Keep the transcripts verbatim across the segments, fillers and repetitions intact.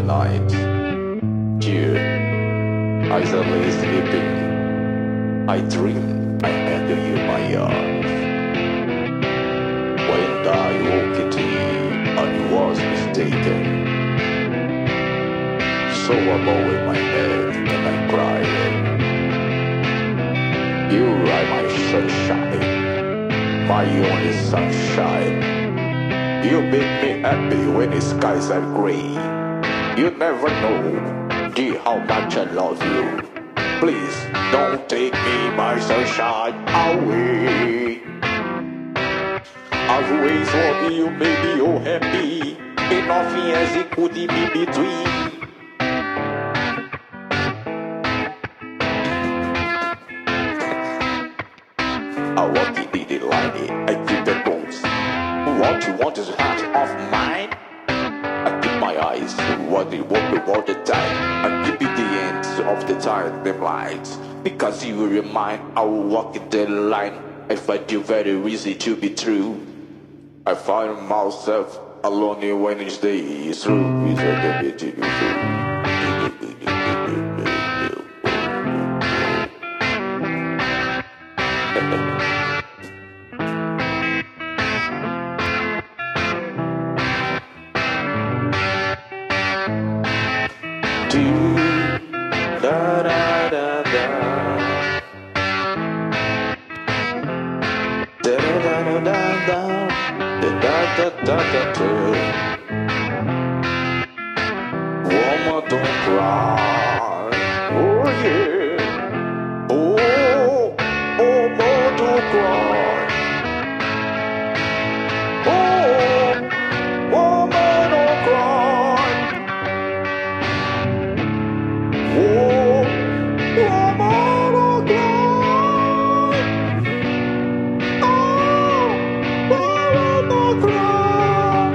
night. Dear, idly sleeping, I dream I had you in my arms. When I woke it in, I was mistaken. So I bowed my head and I cried. You are my sunshine, my only sunshine. You make me happy when the skies are gray. You never know, dear, how much I love you. Please don't take me, my sunshine, away. I've always wanted you, made me so happy, and nothing else it could be between. I walk in the line, I keep the bones. What you want is heart of mine. I keep my eyes, what you want all the time. I keep it the ends of the time, them lights. Because you will remind, I will walk in the line. I find you very easy to be true. I find myself alone when each day is through. It's a bit to be true. Da da da da da da da da da da da da. Woman, don't cry. Oh yeah. Oh, oh, boy, don't cry. Oh, woman, don't cry. Oh, woman, don't cry. Oh, woman, don't cry.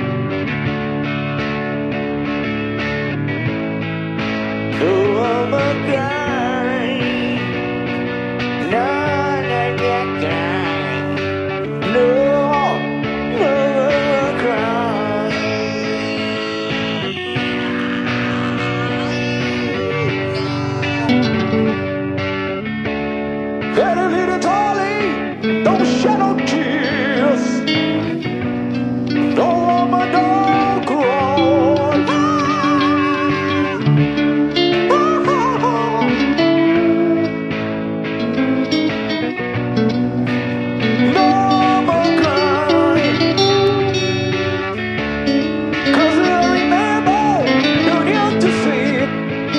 No woman cry. No, no, no, cry. No, no woman cry. Very little darling, don't shed no tears. No woman don't cry. No woman cry. 'Cause I remember you used to see it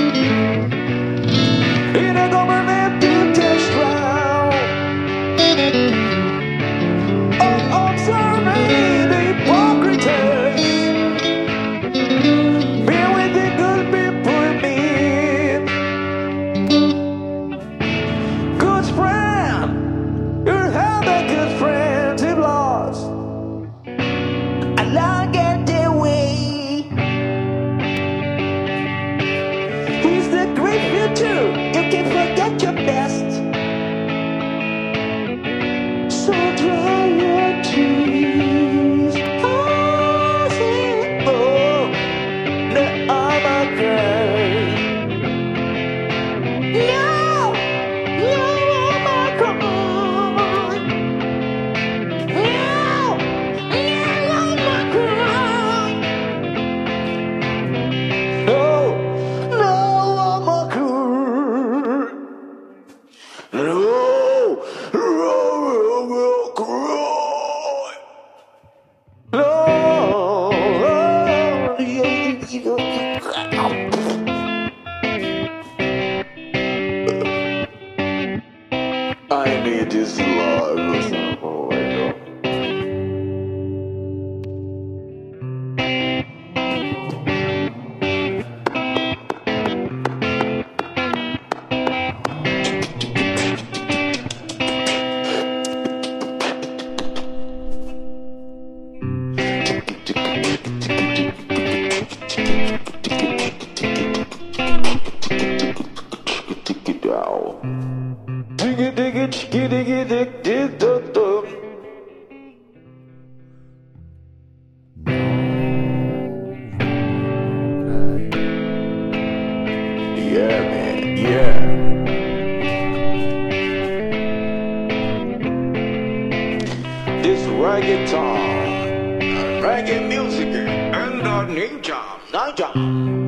in a government to test round. I'm observing the hypocrisy this reggaeton, reggae music, and the ninja, ninja.